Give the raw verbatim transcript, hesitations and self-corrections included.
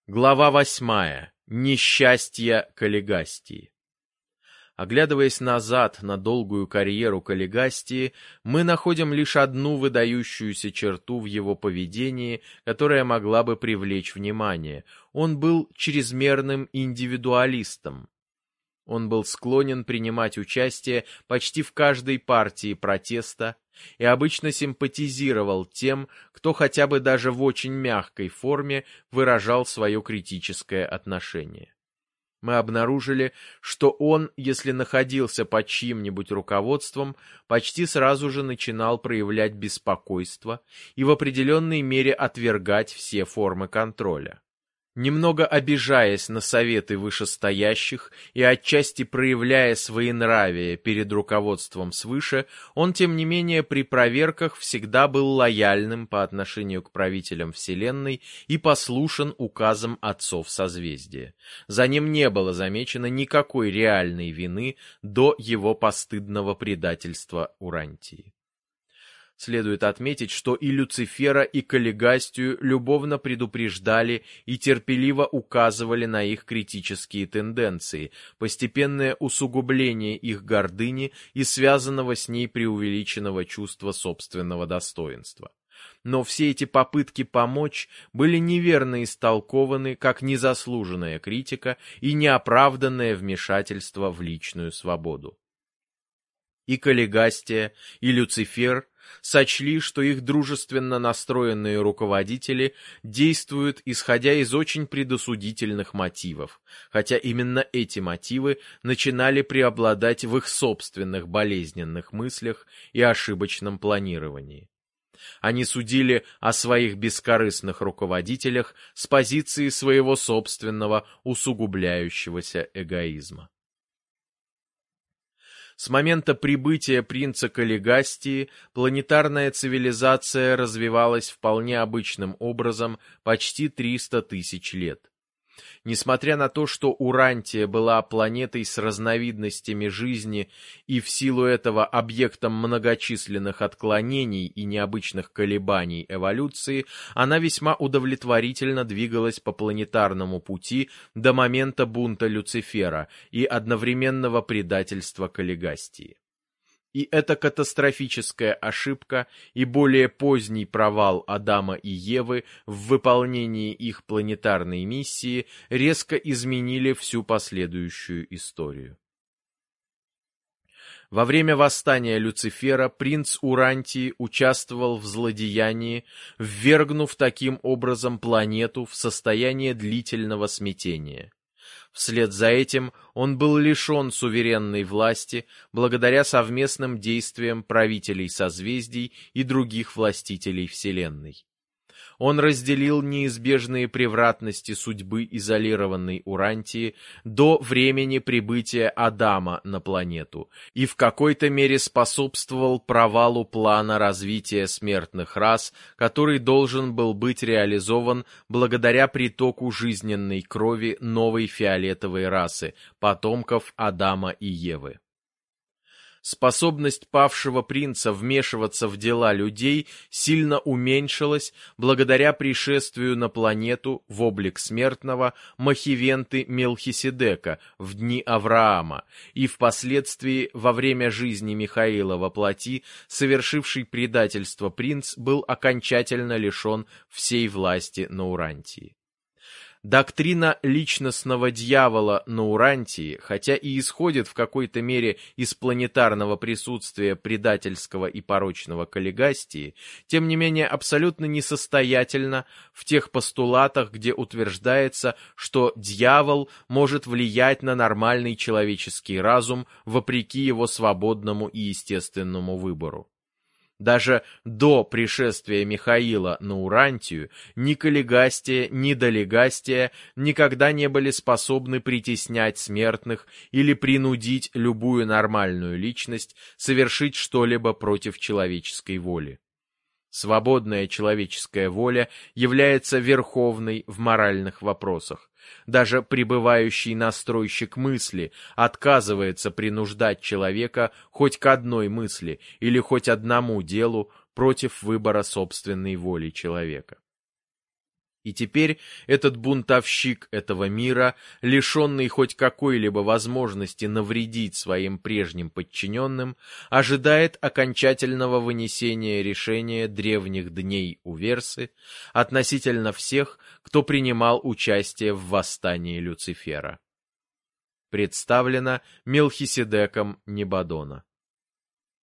Глава восьмая. Несчастья Каллигастии. Оглядываясь назад на долгую карьеру Каллигастии, мы находим лишь одну выдающуюся черту в его поведении, которая могла бы привлечь внимание. Он был чрезмерным индивидуалистом. Он был склонен принимать участие почти в каждой партии протеста и обычно симпатизировал тем, кто хотя бы даже в очень мягкой форме выражал свое критическое отношение. Мы обнаружили, что он, если находился под чьим-нибудь руководством, почти сразу же начинал проявлять беспокойство и в определенной мере отвергать все формы контроля. Немного обижаясь на советы вышестоящих и отчасти проявляя своенравие перед руководством свыше, он, тем не менее, при проверках всегда был лояльным по отношению к правителям Вселенной и послушен указам отцов созвездия. За ним не было замечено никакой реальной вины до его постыдного предательства Урантии. Следует отметить, что и Люцифера, и Каллигастию любовно предупреждали и терпеливо указывали на их критические тенденции, постепенное усугубление их гордыни и связанного с ней преувеличенного чувства собственного достоинства. Но все эти попытки помочь были неверно истолкованы как незаслуженная критика и неоправданное вмешательство в личную свободу. И Каллигастия, и Люцифер сочли, что их дружественно настроенные руководители действуют исходя из очень предосудительных мотивов, хотя именно эти мотивы начинали преобладать в их собственных болезненных мыслях и ошибочном планировании. Они судили о своих бескорыстных руководителях с позиции своего собственного усугубляющегося эгоизма. С момента прибытия принца Каллигастии планетарная цивилизация развивалась вполне обычным образом почти триста тысяч лет. Несмотря на то, что Урантия была планетой с разновидностями жизни и в силу этого объектом многочисленных отклонений и необычных колебаний эволюции, она весьма удовлетворительно двигалась по планетарному пути до момента бунта Люцифера и одновременного предательства Каллигастии. И эта катастрофическая ошибка и более поздний провал Адама и Евы в выполнении их планетарной миссии резко изменили всю последующую историю. Во время восстания Люцифера принц Урантии участвовал в злодеянии, ввергнув таким образом планету в состояние длительного смятения. Вслед за этим он был лишен суверенной власти благодаря совместным действиям правителей созвездий и других властителей Вселенной. Он разделил неизбежные превратности судьбы изолированной Урантии до времени прибытия Адама на планету и в какой-то мере способствовал провалу плана развития смертных рас, который должен был быть реализован благодаря притоку жизненной крови новой фиолетовой расы, потомков Адама и Евы. Способность павшего принца вмешиваться в дела людей сильно уменьшилась благодаря пришествию на планету в облик смертного Махивенты Мелхиседека в дни Авраама и впоследствии во время жизни Михаила во плоти совершивший предательство принц был окончательно лишен всей власти на Урантии. Доктрина личностного дьявола на Урантии, хотя и исходит в какой-то мере из планетарного присутствия предательского и порочного Каллигастии, тем не менее абсолютно несостоятельна в тех постулатах, где утверждается, что дьявол может влиять на нормальный человеческий разум вопреки его свободному и естественному выбору. Даже до пришествия Михаила на Урантию ни Каллигастия, ни Долигастия никогда не были способны притеснять смертных или принудить любую нормальную личность совершить что-либо против человеческой воли. Свободная человеческая воля является верховной в моральных вопросах. Даже пребывающий настройщик мысли отказывается принуждать человека хоть к одной мысли или хоть одному делу против выбора собственной воли человека. И теперь этот бунтовщик этого мира, лишенный хоть какой-либо возможности навредить своим прежним подчиненным, ожидает окончательного вынесения решения древних дней у Версы относительно всех, кто принимал участие в восстании Люцифера. Представлено Мелхиседеком Небадона.